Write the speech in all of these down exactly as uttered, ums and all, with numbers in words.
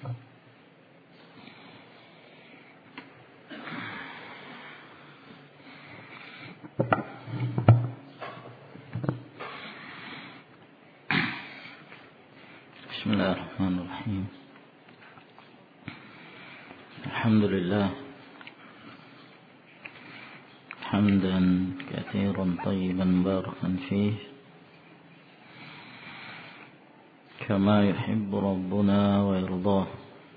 Bismillahirrahmanirrahim. Alhamdulillah hamdan katsiran tayyiban barakan fih kama yuhibbu rabbuna wa yardah.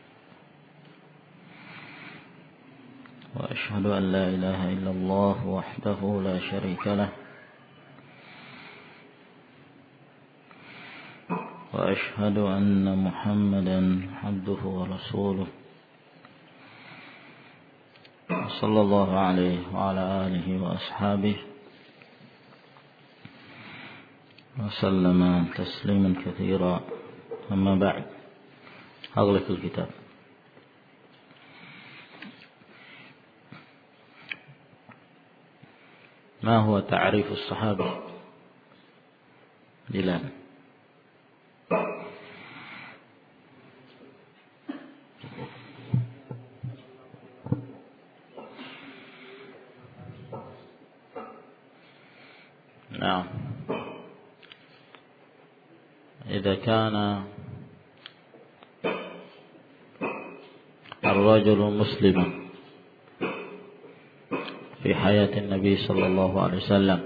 Wa ashhadu an la ilaha illallah wahdahu la syarika lah. وأشهد أن محمدا عبده ورسوله صلى الله عليه وعلى آله وأصحابه وسلم تسليما كثيرا. أما بعد، أغلق الكتاب. ما هو تعريف الصحابة؟ دلال. نعم، إذا كان الرجل مسلما في حياة النبي صلى الله عليه وسلم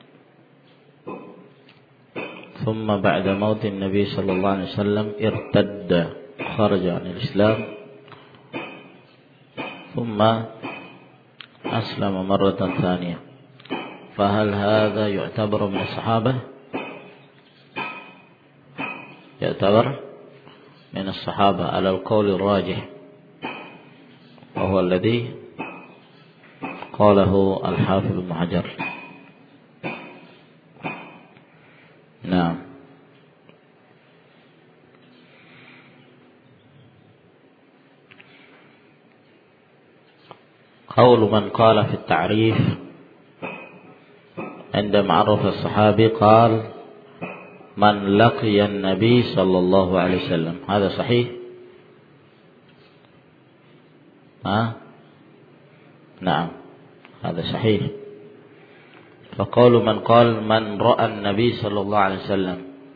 ثم بعد موت النبي صلى الله عليه وسلم ارتد، خرج عن الإسلام ثم أسلم مرة ثانية، فهل هذا يعتبر من الصحابة؟ يعتبر من الصحابة على القول الراجح، وهو الذي قاله الحافظ ابن حجر. نعم. قول من قال في التعريف عندما عرف الصحابي قال من لقي النبي صلى الله عليه وسلم، هذا صحيح؟ ها؟ نعم، هذا صحيح. فقول من قال من رأى النبي صلى الله عليه وسلم،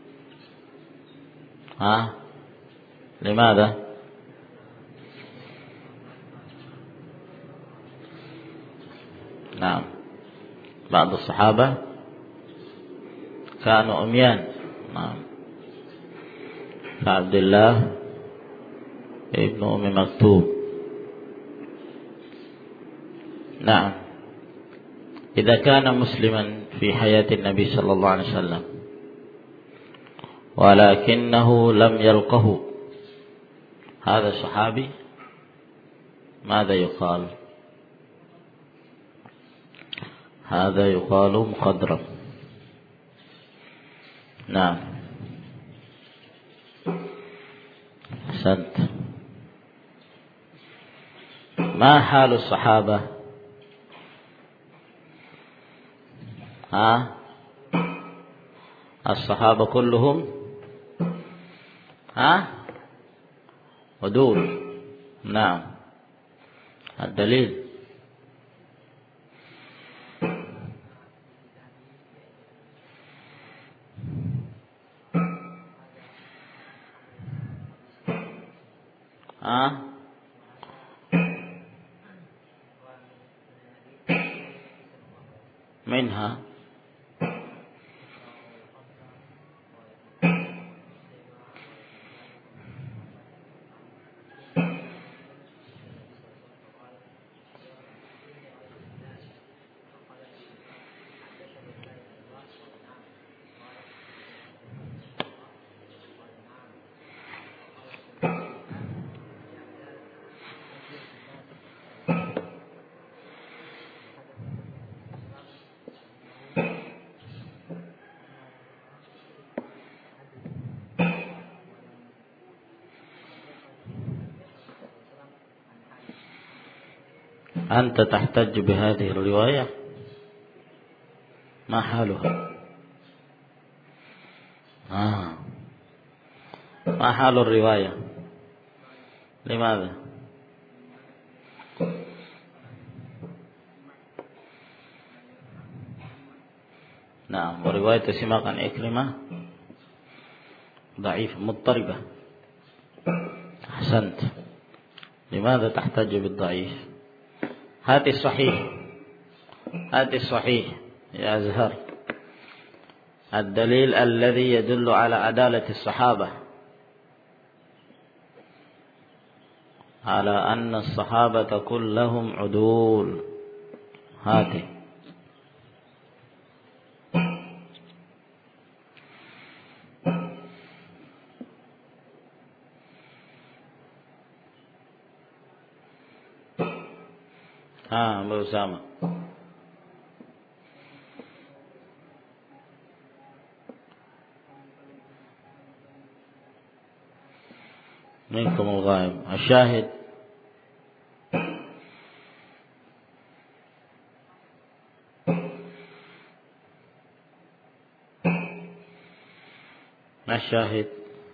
ها؟ لماذا؟ نعم، بعض الصحابة كانوا عميان. نعم، عبد الله ابن أم مكتوم. نعم، إذا كان مسلما في حياة النبي صلى الله عليه وسلم ولكنه لم يلقه هذا الصحابي، ماذا يقال؟ هذا يقال مخضرم. نعم، أحسنت. ما حال الصحابة؟ ها؟ الصحابة كلهم ها؟ عدول. نعم، الدليل ها؟ منها أنت تحتج بهذه الرواية، ما حالها؟ آه. ما حال الرواية؟ لماذا؟ نعم. ورواية سماك عن إكرمة ضعيف مضطربة. أحسنت. لماذا تحتج بالضعيف؟ هات الصحيح، هات الصحيح يا أزهر، الدليل الذي يدل على عدالة الصحابة، على أن الصحابة كلهم عدول. هاته. ها أبو أسامة. منكم الغائب. الشاهد ما الشاهد؟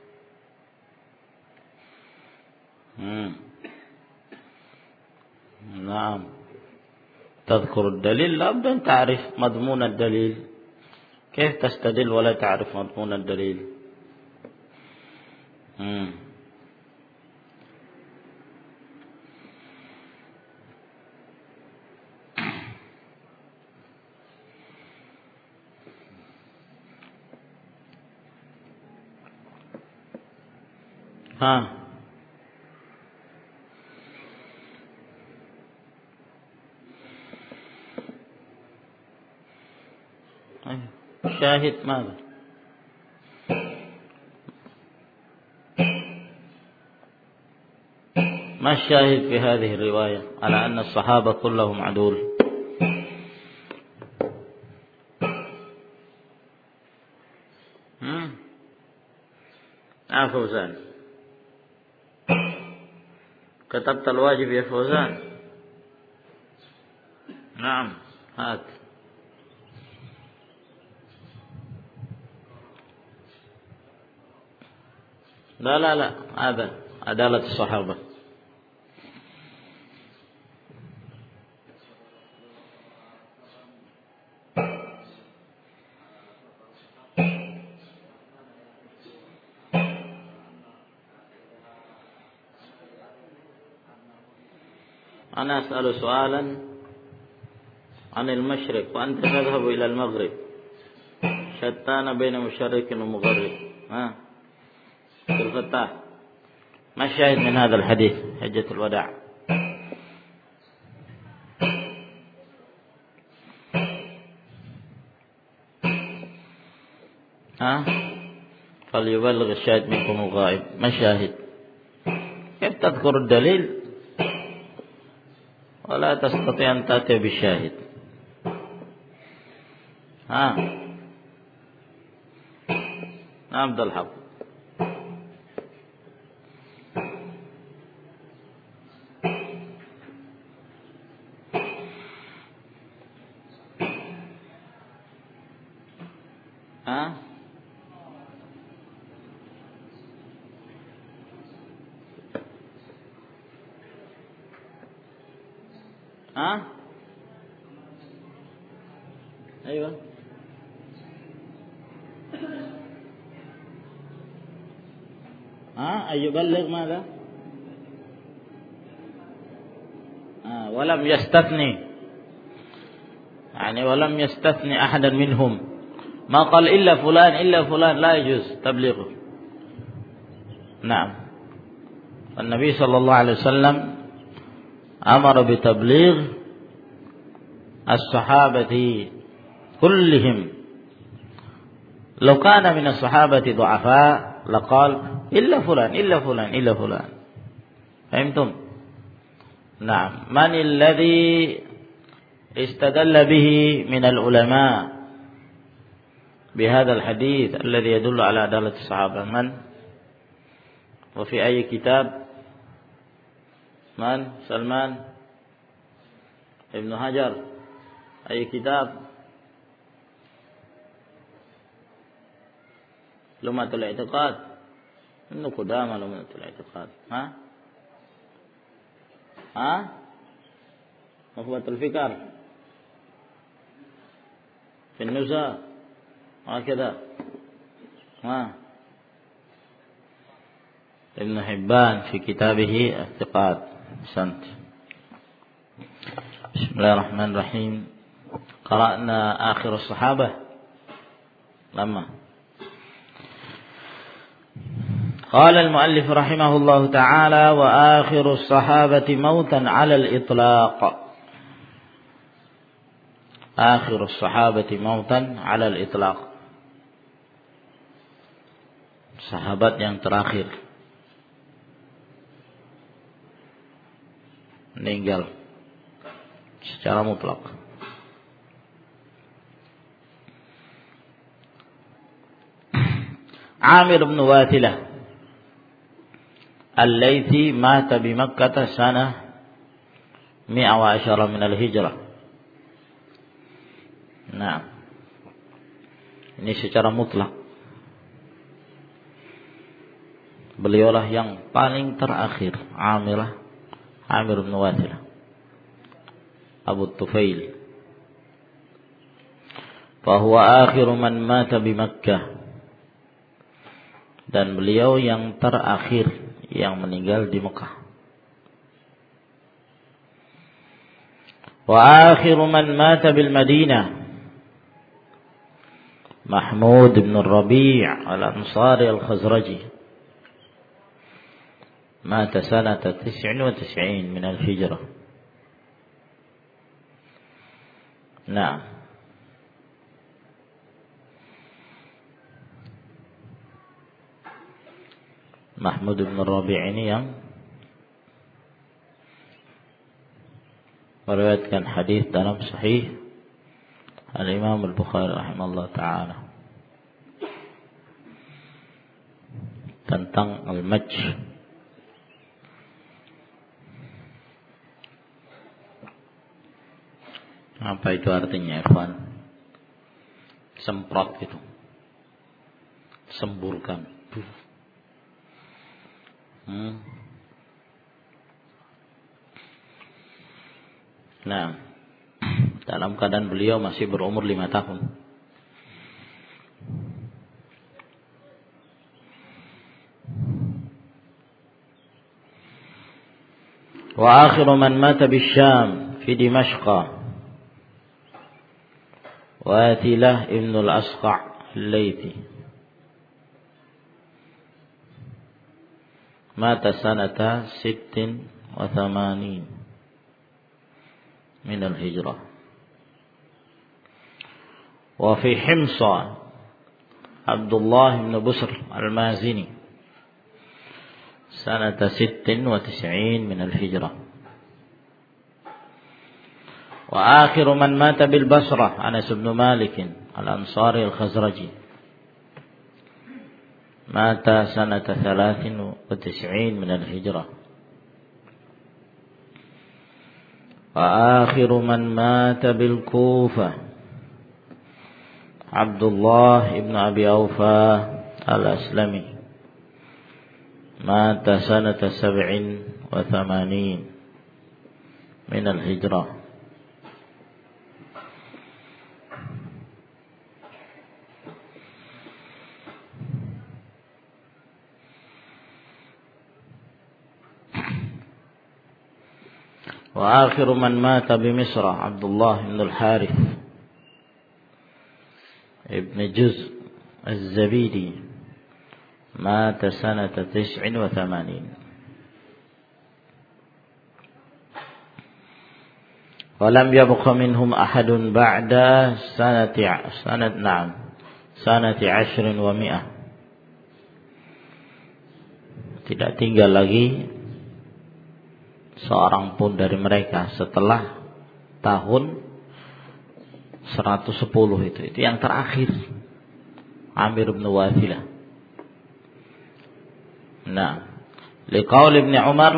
مم. نعم. تذكر الدليل، لابد أن تعرف مضمون الدليل. كيف تستدل ولا تعرف مضمون الدليل؟ مم. ها شاهد ماذا؟ ما الشاهد في هذه الرواية على أن الصحابة كلهم عدول؟ هم؟ آه فوزان، كتبت الواجب يا فوزان؟ نعم هات. لا لا لا، هذا عدالة الصحابة. أنا أسأل سؤالا عن المشرق وأنت تذهب إلى المغرب، شتان بين مشرق ومغرب. ها عبد الفتاح، ما الشاهد من هذا الحديث حجة الوداع؟ ها فليبلغ الشاهد منكم الغائب. ما الشاهد؟ كيف تذكر الدليل ولا تستطيع أن تأتي بالشاهد؟ ها عبد الحق. ها ها أيوة. ها أن يبلغ ماذا؟ آه ولم يستثني، يعني ولم يستثني أحدا منهم، ما قال إلا فلان إلا فلان، لا يجوز تبليغه. نعم. النبي صلى الله عليه وسلم أمر بتبليغ الصحابة كلهم. لو كان من الصحابة ضعفاء لقال إلا فلان إلا فلان إلا فلان. فهمتم؟ نعم. من الذي استدل به من العلماء بهذا الحديث الذي يدل على عدالة الصحابة؟ من؟ وفي أي كتاب؟ من؟ سلمان ابن حجر. أي كتاب؟ لمعة الاعتقاد. ابن قدامة لمعة الاعتقاد. ها Ha? Nukhbatul Fikar. Fi Nusa. Hakada. Ha. Ibn Hibban fi kitabih Al-Thiqat. Sant. Bismillahirrahmanirrahim. Qara'na akhir as-sahabah. Lama. قال المؤلف رحمه الله تعالى وآخر الصحابة موتا على الإطلاق آخر الصحابة موتا على الإطلاق sahabat yang terakhir meninggal secara mutlak. Amir bin Wathilah Al-Laythi mata bi Makkah sanah mi'a wa asyara min al-hijrah. Nah, ini secara mutlak. Beliaulah yang paling terakhir, Amirah, Amir bin Wathilah, Abu Tufail. Fahuwa akhiru man mata bi Makkah. Dan beliau yang terakhir yang meninggal di Mekah. Wa akhiru man mata bil Madinah Mahmud bin Rabi' al-Ansari al-Khazraji mata sanata tis'in wa tis'in min al-hijrah. Nah, Mahmud bin Rabi' ini yang meriwayatkan hadis dalam Sahih Al-Imam Al-Bukhari rahimahullah ta'ala tentang al-majj. Apa itu artinya, Irfan? Semprot itu, semburkan. Hmm. Nah, dalam keadaan beliau masih berumur lima tahun. Wa akhiru man mata bisyam fi Dimashq Wathilah ibn al-Asqa' al-Laythi mata sanata sittin wa thamanin min al-hijrah. Wa fi Himsa Abdullah ibn Busr al-Mazini sanata sittin wa tis'in min al-hijrah. Wa akhiru man mata bil Basrah Anas ibn Malik al-Ansari al-Khazraji mata sanata thalathin wa tis'in min al-hijrah. Wa akhiru man mata bil Kufah Abdullah ibn Abi Awfa al-Aslami mata sanata sab'in wa thamanin min al-hijrah. Wa akhiru man mata bi Misra Abdullah ibn al-Harith ibn Juz az-Zabidi mata sanata tis'in wa thamanin. Wa lam yabqa minhum ahadun ba'da sanati sanat na'am sanati ashrin wa mi'ah. Tidak tinggal lagi seorang pun dari mereka setelah tahun seratus sepuluh itu. Itu yang terakhir, Amir bin Wathilah. Nah, liqaul Ibn Umar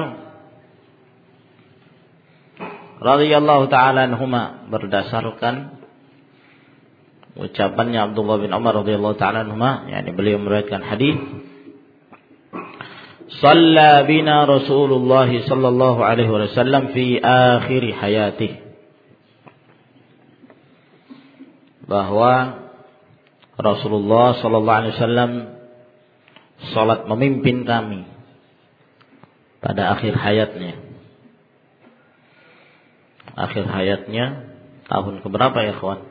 radhiyallahu ta'ala anhuma, berdasarkan ucapannya Abdullah bin Umar radhiyallahu ta'ala anhuma, yakni beliau meriwayatkan hadis, Shalla bina Rasulullah sallallahu alaihi wasallam fi akhir hayatih. Bahwa Rasulullah sallallahu alaihi wasallam salat memimpin kami pada akhir hayatnya. Akhir hayatnya tahun keberapa ya kawan?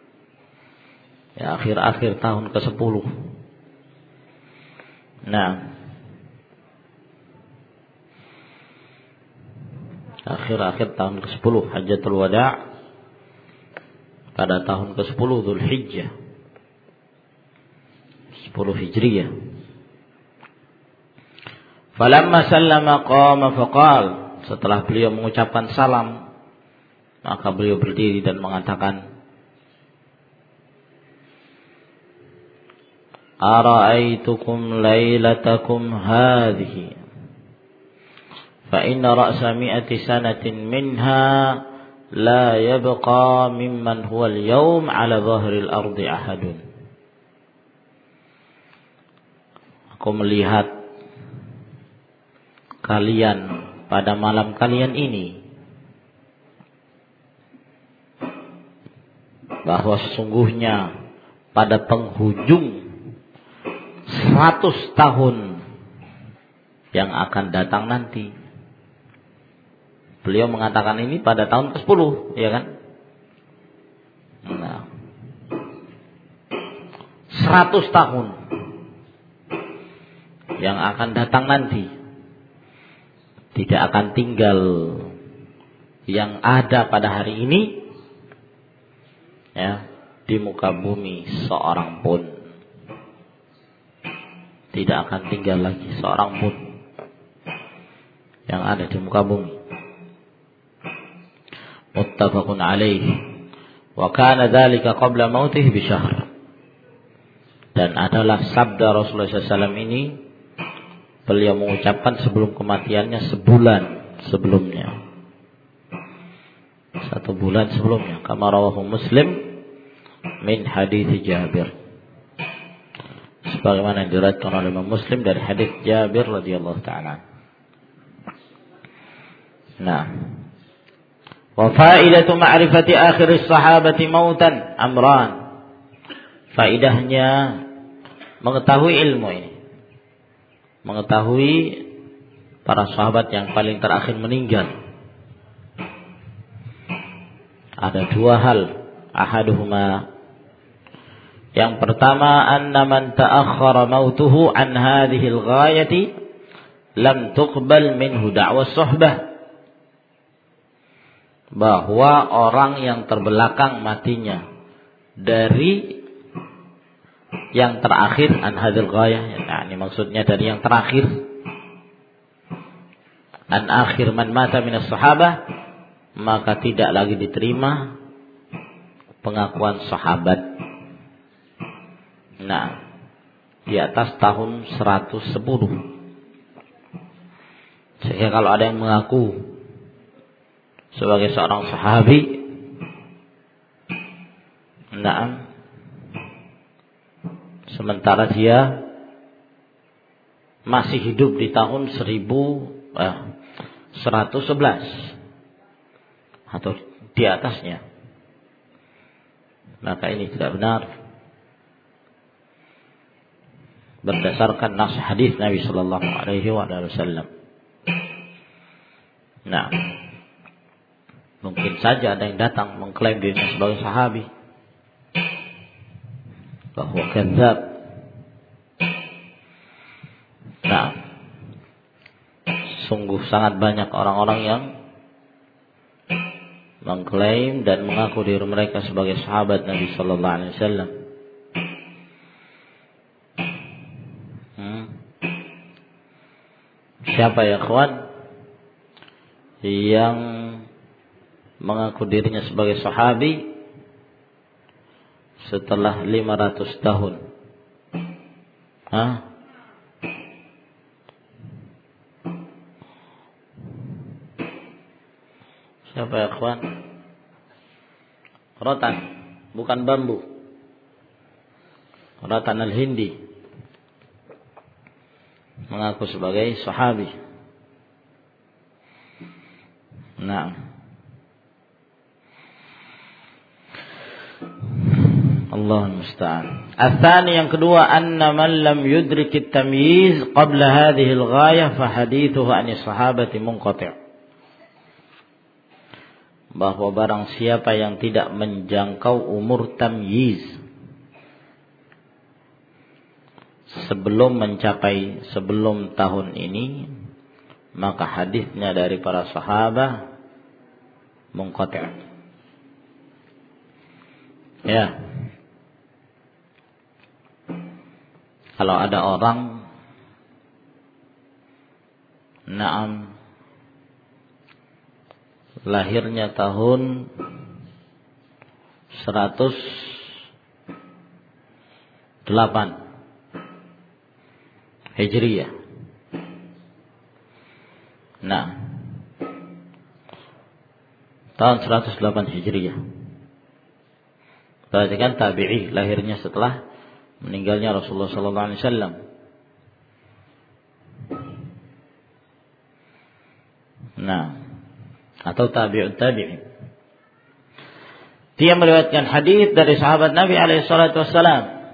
Ya akhir-akhir tahun ke sepuluh. Nah, akhir-akhir tahun ke sepuluh Hajjatul Wada' pada tahun ke sepuluh Dzulhijjah sepuluh Hijriyah. Falamma sallama qama faqal, setelah beliau mengucapkan salam maka beliau berdiri dan mengatakan, Ara'aitukum lailatakum hadhihi fa inna ra'sa mi'ati sanatin minha la yabqa mimman huwa al-yawm 'ala dhahril ardi ahadun. Aku melihat kalian pada malam kalian ini bahwa sesungguhnya pada penghujung seratus tahun yang akan datang nanti. Beliau mengatakan ini pada tahun ke sepuluh, ya kan? Nah, seratus tahun yang akan datang nanti tidak akan tinggal yang ada pada hari ini ya di muka bumi seorang pun, tidak akan tinggal lagi seorang pun yang ada di muka bumi. Muttafaqun alaih. Wa kana dzalika qabla mautih bi syahr. Dan adalah sabda Rasulullah sallallahu alaihi wasallam ini beliau mengucapkan sebelum kematiannya sebulan sebelumnya. Satu bulan sebelumnya. Kama rawahu Muslim min hadits Jabir. Sebagaimana diriwayatkan oleh Imam Muslim dari hadis Jabir radhiyallahu taala. Nah, wa faidatu ma'rifati akhir sahabati mautan amran. Faidahnya mengetahui ilmu ini. Mengetahui para sahabat yang paling terakhir meninggal. Ada dua hal. Ahaduhuma, yang pertama, anna man ta'akhkhara mautuhu an hadhihi al-ghayati lam tuqbal minhu da'wa suhbah. Bahwa orang yang terbelakang matinya dari yang terakhir an hadhil ghayah, nah, ini maksudnya dari yang terakhir, an akhir man mata minas sahabah, maka tidak lagi diterima pengakuan sahabat. Nah, di atas tahun seratus sepuluh. Sehingga kalau ada yang mengaku sebagai seorang sahabi, nah, sementara dia masih hidup di tahun seribu eh, seratus sebelas atau di atasnya, maka ini tidak benar berdasarkan nas hadis Nabi sallallahu alaihi wasallam. Nah, mungkin saja ada yang datang mengklaim dirinya sebagai sahabi, bahwa kadzab. Nah, sungguh sangat banyak orang-orang yang mengklaim dan mengaku diri mereka sebagai sahabat Nabi sallallahu alaihi wasallam. Hmm. Siapa ya kawan yang mengaku dirinya sebagai sahabi setelah lima ratus tahun? Hah? Siapa ya kawan? Rotan, bukan bambu. Rotan al-Hindi mengaku sebagai sahabi. Nah, Allah musta'an. Al-thani, yang kedua, anna man lam yudrik at-tamyiz qabla hadhihi al-ghayah fa hadithuhu an as-sahabati munqati'. Bahwa barang siapa yang tidak menjangkau umur tamyiz sebelum mencapai sebelum tahun ini, maka hadisnya dari para sahabat munqati'. Ya. Kalau ada orang na'am lahirnya tahun seratus delapan Hijriyah. Nah, tahun seratus delapan Hijriyah. Berarti kan tabi'i, lahirnya setelah meninggalnya Rasulullah sallallahu alaihi wasallam. Nah, atau tabi'ut tabi'in. Dia meriwayatkan hadis dari sahabat Nabi alaihi salatu wasallam.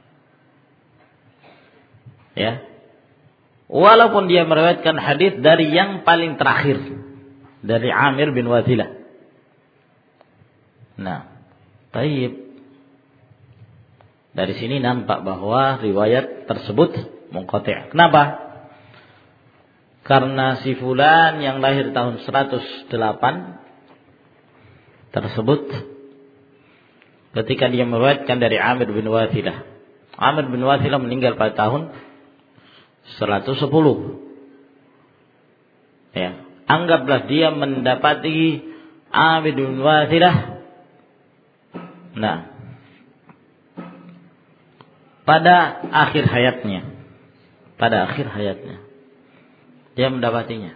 Ya. Walaupun dia meriwayatkan hadis dari yang paling terakhir, dari Amir bin Wathilah. Nah, baik. Dari sini nampak bahwa riwayat tersebut munqati'. Kenapa? Karena si fulan yang lahir tahun seratus delapan tersebut ketika dia meriwayatkan dari Amir bin Wathilah. Amir bin Wathilah meninggal pada tahun seratus sepuluh. Ya, anggaplah dia mendapati Amir bin Wathilah. Nah, pada akhir hayatnya, pada akhir hayatnya, dia mendapatinya.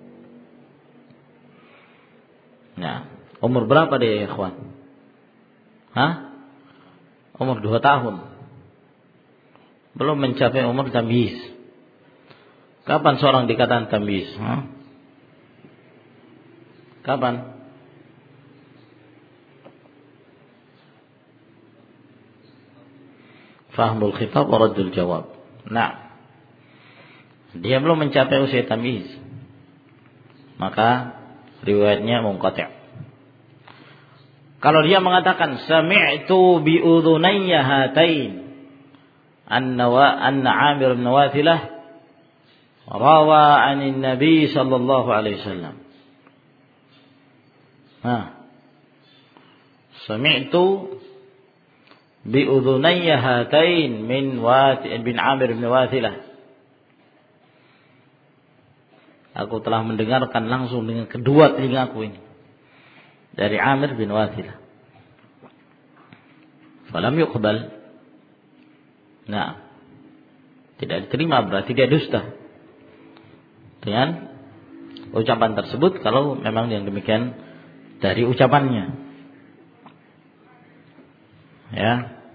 Nah, umur berapa dia, ya ikhwan? Hah? Umur dua tahun. Belum mencapai umur tamyiz. Kapan seorang dikatakan tamyiz? Hah? Kapan? Fahmul khitab wa raddul jawab. Nah, dia belum mencapai usia tamyiz, maka riwayatnya munqati'. Kalau dia mengatakan sami'tu bi udhunayya hatain anna wa anna Amir bin Wathilah rawa 'anil Nabi sallallahu alaihi wasallam. Nah, sami'tu bi udhunayya hatain min Wathi bin Amir bin Wathilah. Aku telah mendengarkan langsung dengan kedua telingaku ini dari Amir bin Wathilah. Falam yuqbal. Nah, tidak diterima, berarti dia dusta dengan ucapan tersebut kalau memang yang demikian dari ucapannya. Ya.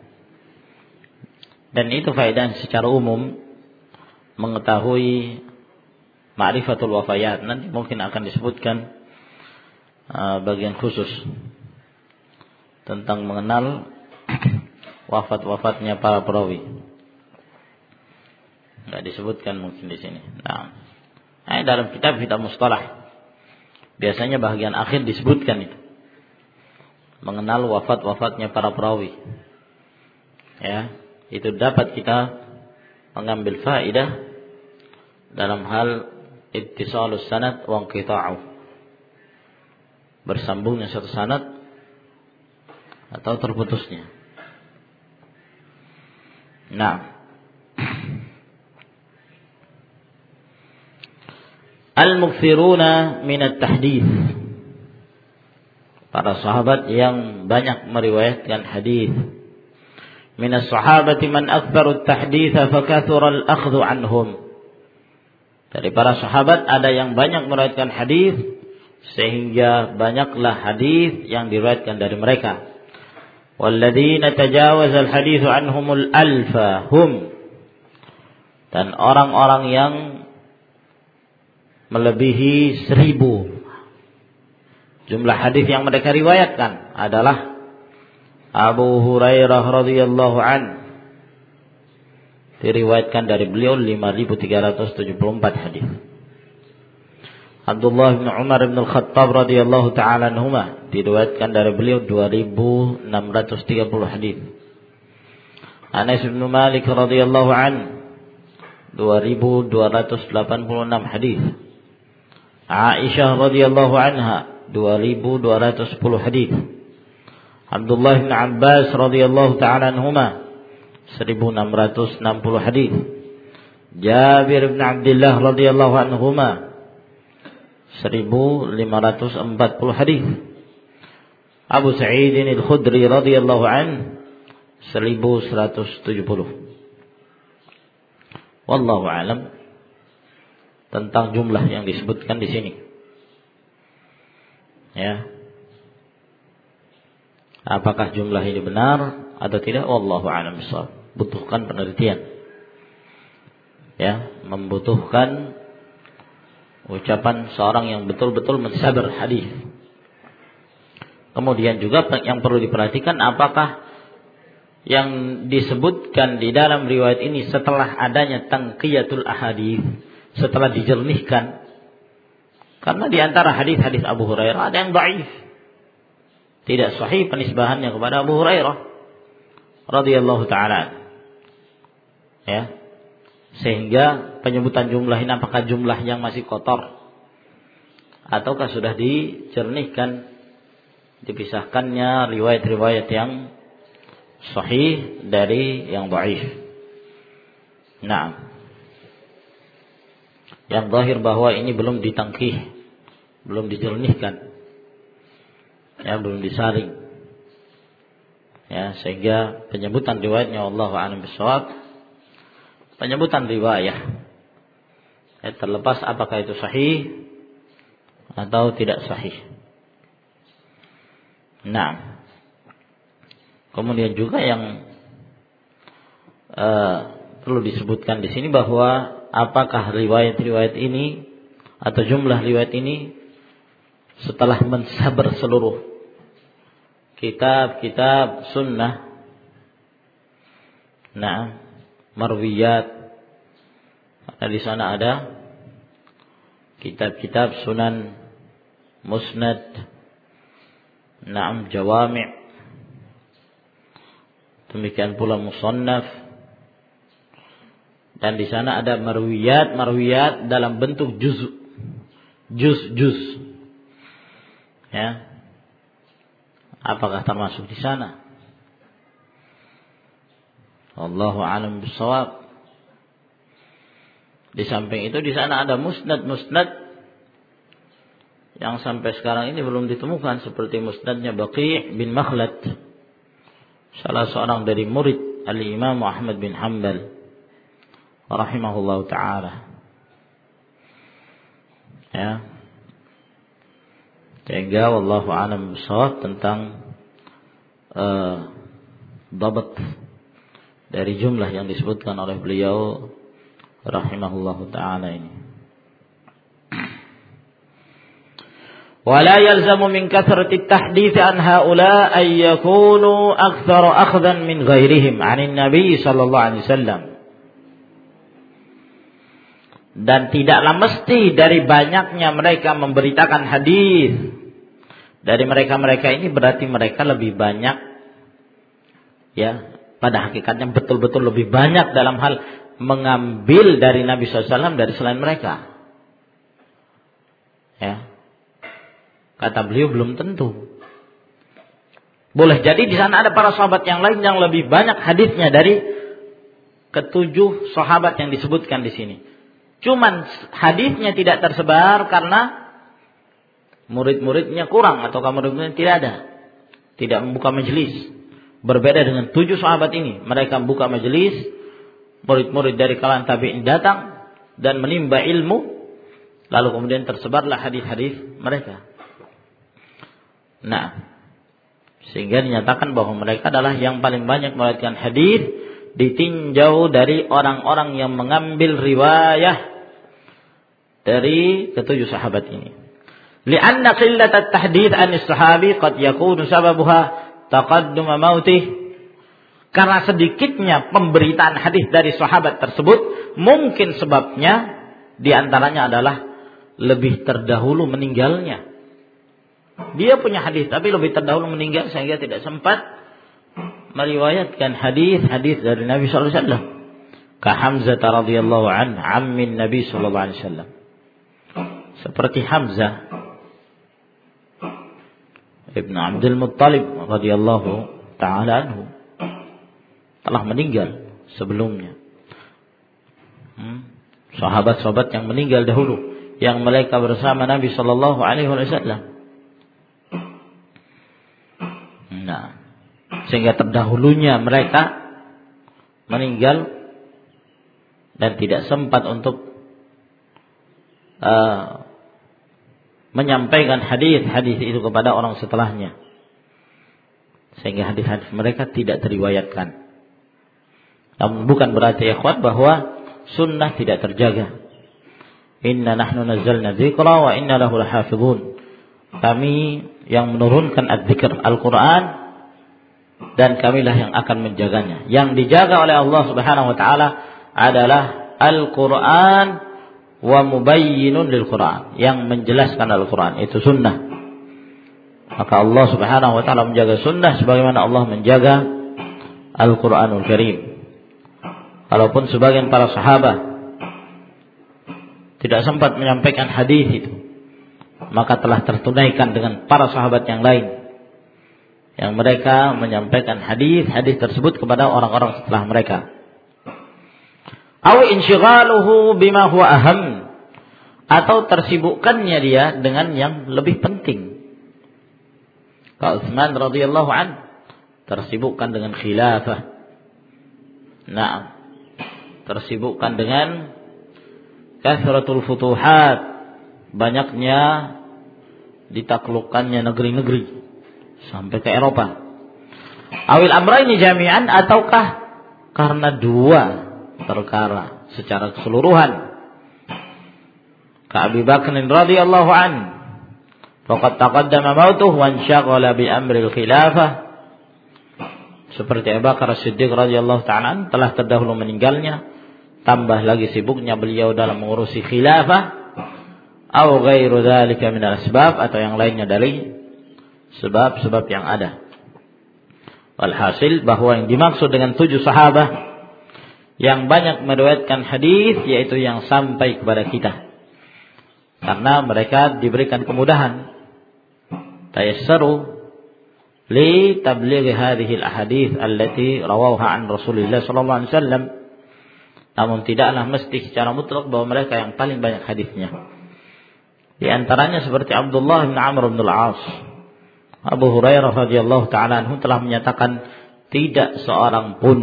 Dan itu faedah secara umum mengetahui ma'rifatul wafayat. Nanti mungkin akan disebutkan uh, bagian khusus tentang mengenal wafat-wafatnya para perawi. Enggak disebutkan mungkin di sini. Nah, nah dalam kitab-kitab mustalah biasanya bagian akhir disebutkan itu. Mengenal wafat-wafatnya para perawi. Ya, itu dapat kita mengambil faedah dalam hal ittisalus sanad wa inqita'u. Bersambungnya satu sanad atau terputusnya. Nah, al-mukthiruna min at-tahdits. Para sahabat yang banyak meriwayatkan hadis. Min as-sahabati man aktsaru at-tahdits fa kathura al-akhdhu anhum. Dari para sahabat ada yang banyak meriwayatkan hadis sehingga banyaklah hadis yang diriwayatkan dari mereka. Walladzina tajawaza al-hadits anhumul alfa hum Dan orang-orang yang melebihi seribu jumlah hadis yang mereka riwayatkan adalah Abu Hurairah radhiyallahu an, diriwayatkan dari beliau lima ribu tiga ratus tujuh puluh empat hadis. Abdullah bin Umar bin Al-Khattab radhiyallahu ta'ala anhuma, diriwayatkan dari beliau dua ribu enam ratus tiga puluh hadis. Anas bin Malik radhiyallahu an, dua ribu dua ratus delapan puluh enam hadis. Aisyah radhiyallahu anha, dua ribu dua ratus sepuluh hadis. Abdullah bin Abbas radhiyallahu ta'ala anhuma, seribu enam ratus enam puluh hadis. Jabir bin Abdullah radhiyallahu anhuma, seribu lima ratus empat puluh hadis. Abu Sa'id Al-Khudri radhiyallahu an, seribu seratus tujuh puluh. Wallahu a'lam tentang jumlah yang disebutkan di sini. Ya. Apakah jumlah ini benar atau tidak? Wallahu a'lam bishawab. Butuhkan penelitian. Ya, membutuhkan ucapan seorang yang betul-betul mensabar hadis. Kemudian juga yang perlu diperhatikan, apakah yang disebutkan di dalam riwayat ini setelah adanya tangqiyatul ahadits, setelah dijernihkan. Karena di antara hadis-hadis Abu Hurairah ada yang dhaif, tidak sahih penisbahannya kepada Abu Hurairah radhiyallahu ta'ala. Ya. Sehingga penyebutan jumlah ini apakah jumlah yang masih kotor ataukah sudah dijernihkan, dipisahkannya riwayat-riwayat yang sahih dari yang dhaif. Nah, yang zahir bahwa ini belum ditangkih, belum dijernihkan, ya, belum disaring, ya, sehingga penyebutan riwayatnya wallahu a'lam bishawab, penyebutan riwayat, ya, terlepas apakah itu sahih atau tidak sahih. Nah, kemudian juga yang uh, perlu disebutkan di sini bahwa apakah riwayat-riwayat ini atau jumlah riwayat ini setelah mensabar seluruh kitab-kitab sunnah, nah, marwiyat, ada di sana ada kitab-kitab sunan, musnad, na'am, jawami', demikian pula musannaf, dan di sana ada marwiyat, marwiyat dalam bentuk juz, juz, juz, ya, apakah termasuk di sana? Wallahu a'lam bishawab. Di samping itu di sana ada musnad-musnad yang sampai sekarang ini belum ditemukan, seperti musnadnya Baqi' bin Makhlad, salah seorang dari murid Al-Imam Ahmad bin Hanbal rahimahullahu ta'ala. Ya. Sehingga wallahu a'lam bishawab tentang uh, dabat dari jumlah yang disebutkan oleh beliau rahimahullahu ta'ala ini. ولا يلزم من كثرة التحديث عن هؤلاء أن يكونوا أكثر أخذا من غيرهم عن النبي صلى الله عليه وسلم. Dan tidaklah mesti dari banyaknya mereka memberitakan hadis dari mereka-mereka ini berarti mereka lebih banyak, ya, pada hakikatnya betul-betul lebih banyak dalam hal mengambil dari Nabi shallallahu alaihi wasallam dari selain mereka. Ya. Kata beliau belum tentu. Boleh jadi di sana ada para sahabat yang lain yang lebih banyak hadisnya dari ketujuh sahabat yang disebutkan di sini. Cuman hadisnya tidak tersebar karena murid-muridnya kurang atau murid-muridnya tidak ada, tidak membuka majelis. Berbeda dengan tujuh sahabat ini, mereka membuka majelis, murid-murid dari kalangan tabi'in datang dan menimba ilmu, lalu kemudian tersebarlah hadis-hadis mereka. Nah, sehingga dinyatakan bahwa mereka adalah yang paling banyak meriwayatkan hadis ditinjau dari orang-orang yang mengambil riwayah dari ketujuh sahabat ini. Li'anna qillat at-tahdits 'an as-sahabi qad yakunu sababuha taqaddum mautih. Karena sedikitnya pemberitaan hadis dari sahabat tersebut, mungkin sebabnya di antaranya adalah lebih terdahulu meninggalnya. Dia punya hadis tapi lebih terdahulu meninggal sehingga tidak sempat meriwayatkan hadis-hadis dari Nabi sallallahu alaihi wasallam. Ka Hamzah radhiyallahu an, ammin Nabi sallallahu alaihi wasallam. Seperti Hamzah Ibn Abdul Muttalib radhiyallahu taala anhu telah meninggal sebelumnya. Hmm. Sahabat-sahabat yang meninggal dahulu, yang mereka bersama Nabi sallallahu alaihi wasallam. Nah, sehingga terdahulunya mereka meninggal dan tidak sempat untuk uh, menyampaikan hadis-hadis itu kepada orang setelahnya, sehingga hadis-hadis mereka tidak diriwayatkan. Namun bukan berarti ya ikhwan bahwa sunnah tidak terjaga. Inna nahnu nazzalna dzikra wa inna lahu lahafizun. Kami yang menurunkan adz-dzikr Al-Qur'an dan kamilah yang akan menjaganya. Yang dijaga oleh Allah Subhanahu wa taala adalah Al-Qur'an wa mubayyinun lil Qur'an, yang menjelaskan Al-Qur'an itu sunnah. Maka Allah Subhanahu wa taala menjaga sunnah sebagaimana Allah menjaga Al-Qur'anul Karim. Walaupun sebagian para sahabat tidak sempat menyampaikan hadis itu, maka telah tertunaikan dengan para sahabat yang lain, yang mereka menyampaikan hadis-hadis tersebut kepada orang-orang setelah mereka. Aw inshighaluhu bima huwa aham, atau tersibukkannya dia dengan yang lebih penting. Ka Utsman radhiyallahu an tersibukkan dengan khilafah. Nah, tersibukkan dengan kasratul futuhat, banyaknya ditaklukkannya negeri-negeri sampai ke Eropa. Awil amraini jami'an, ataukah karena dua perkara secara keseluruhan. Ka Abi Bakr radhiyallahu an, faqad taqaddama mautuhu wa insyaghala bi amril khilafah. Seperti Abu Bakar As-Siddiq radhiyallahu ta'ala telah terdahulu meninggalnya, tambah lagi sibuknya beliau dalam mengurusi khilafah, atau ghairu dzalika min al-asbab, atau yang lainnya dari sebab-sebab yang ada. Walhasil bahwa yang dimaksud dengan tujuh sahabat yang banyak meriwayatkan hadis, yaitu yang sampai kepada kita, karena mereka diberikan kemudahan, tayassaru li tabligh hadhihi al-ahadits allati rawawha an Rasulillah sallallahu alaihi wasallam. Namun tidaklah mesti secara mutlak bahwa mereka yang paling banyak hadisnya. Di antaranya seperti Abdullah bin Amr bin Al-As. Abu Hurairah radhiyallahu taala anhu telah menyatakan, tidak seorang pun,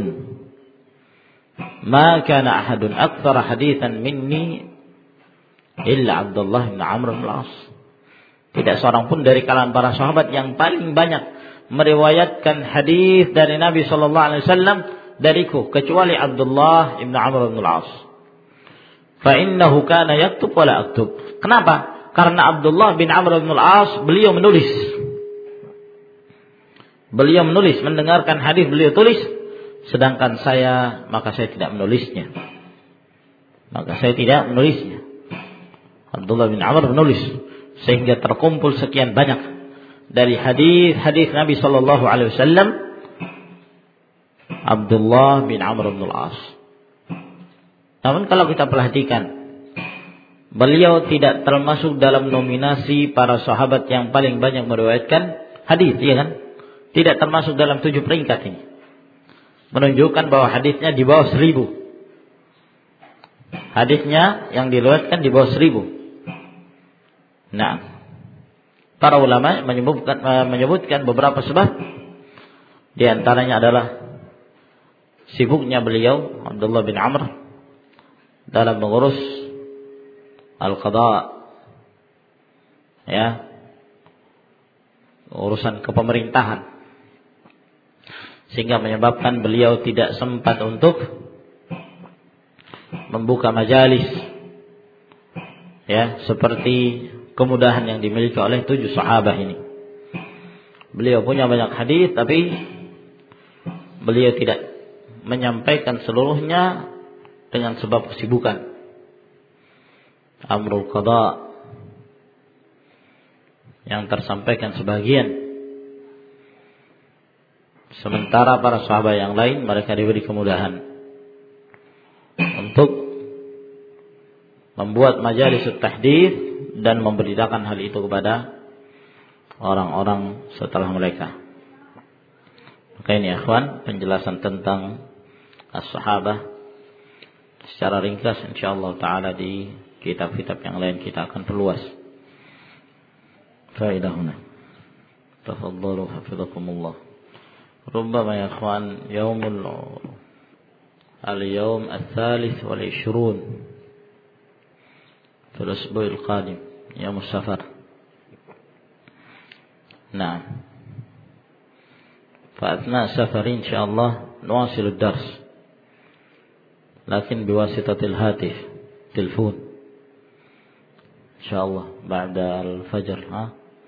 ma kana ahadun aktsara haditsan minni illa Abdullah bin Amr bin Al-As. Tidak seorang pun dari kalangan para sahabat yang paling banyak meriwayatkan hadis dari Nabi sallallahu alaihi wasallam dariku, kecuali Abdullah bin Amr bin Al-As. Fa innahu kana yaktub wa la aktub. Kenapa? Karena Abdullah bin Amr bin Al-As beliau menulis. Beliau menulis, mendengarkan hadis beliau tulis, sedangkan saya, maka saya tidak menulisnya. Maka saya tidak menulisnya. Abdullah bin Amr menulis, sehingga terkumpul sekian banyak dari hadis-hadis Nabi sallallahu alaihi wasallam Abdullah bin Amr bin Al-As. Namun kalau kita perhatikan, beliau tidak termasuk dalam nominasi para sahabat yang paling banyak meriwayatkan hadis, ya kan? Tidak termasuk dalam tujuh peringkat ini. Menunjukkan bahwa hadisnya di bawah seribu. Hadisnya yang diriwayatkan di bawah seribu. Nah, para ulama menyebutkan, menyebutkan beberapa sebab. Di antaranya adalah sibuknya beliau Abdullah bin Amr dalam mengurus al-qada, ya, urusan kepemerintahan, sehingga menyebabkan beliau tidak sempat untuk membuka majalis, ya, seperti kemudahan yang dimiliki oleh tujuh sahabat ini. Beliau punya banyak hadis, tapi beliau tidak menyampaikan seluruhnya dengan sebab kesibukan. Amrul qada yang tersampaikan sebagian. Sementara para sahabat yang lain mereka diberi kemudahan untuk membuat majalis tahdits dan memberitakan hal itu kepada orang-orang setelah mereka. Maka ini ikhwan, penjelasan tentang as-sahabah secara ringkas, insyaallah taala di kitab-kitab yang lain kita akan perluas. Faedah huna. Tafadhalu hafizakumullah. ربما يا إخوان يوم اليوم الثالث والعشرون في الأسبوع القادم يوم السفر. نعم. فأثناء السفر إن شاء الله نواصل الدرس، لكن بواسطة الهاتف تلفون إن شاء الله بعد الفجر. ها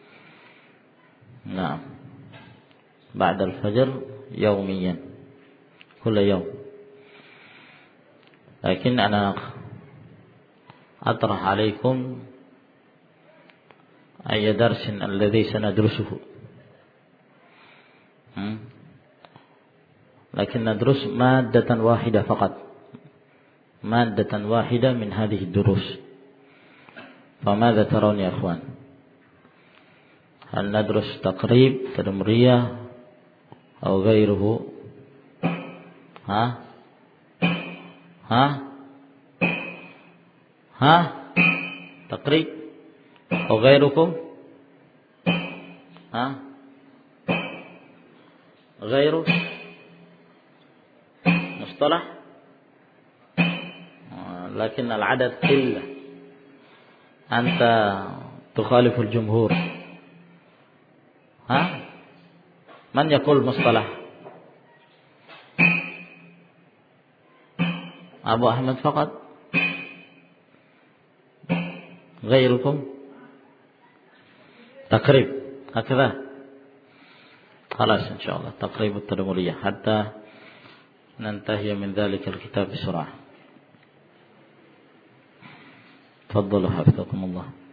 نعم، بعد الفجر يوميا كل يوم. لكن أنا أطرح عليكم أي درس الذي سندرسه، لكن ندرس مادة واحدة فقط، مادة واحدة من هذه الدروس. فماذا ترون يا أخوان؟ هل ندرس تقريب تدمرية أو غيره؟ ها ها ها تقريب أو غيركم؟ ها غيره مصطلح، لكن العدد قلة. أنت تخالف الجمهور. ها من يقول مصطلح؟ أبو أحمد فقط؟ غيركم؟ تقريب هكذا. خلاص إن شاء الله تقريب التدمرية حتى ننتهي من ذلك الكتاب بسرعة. تفضلوا حفظكم الله.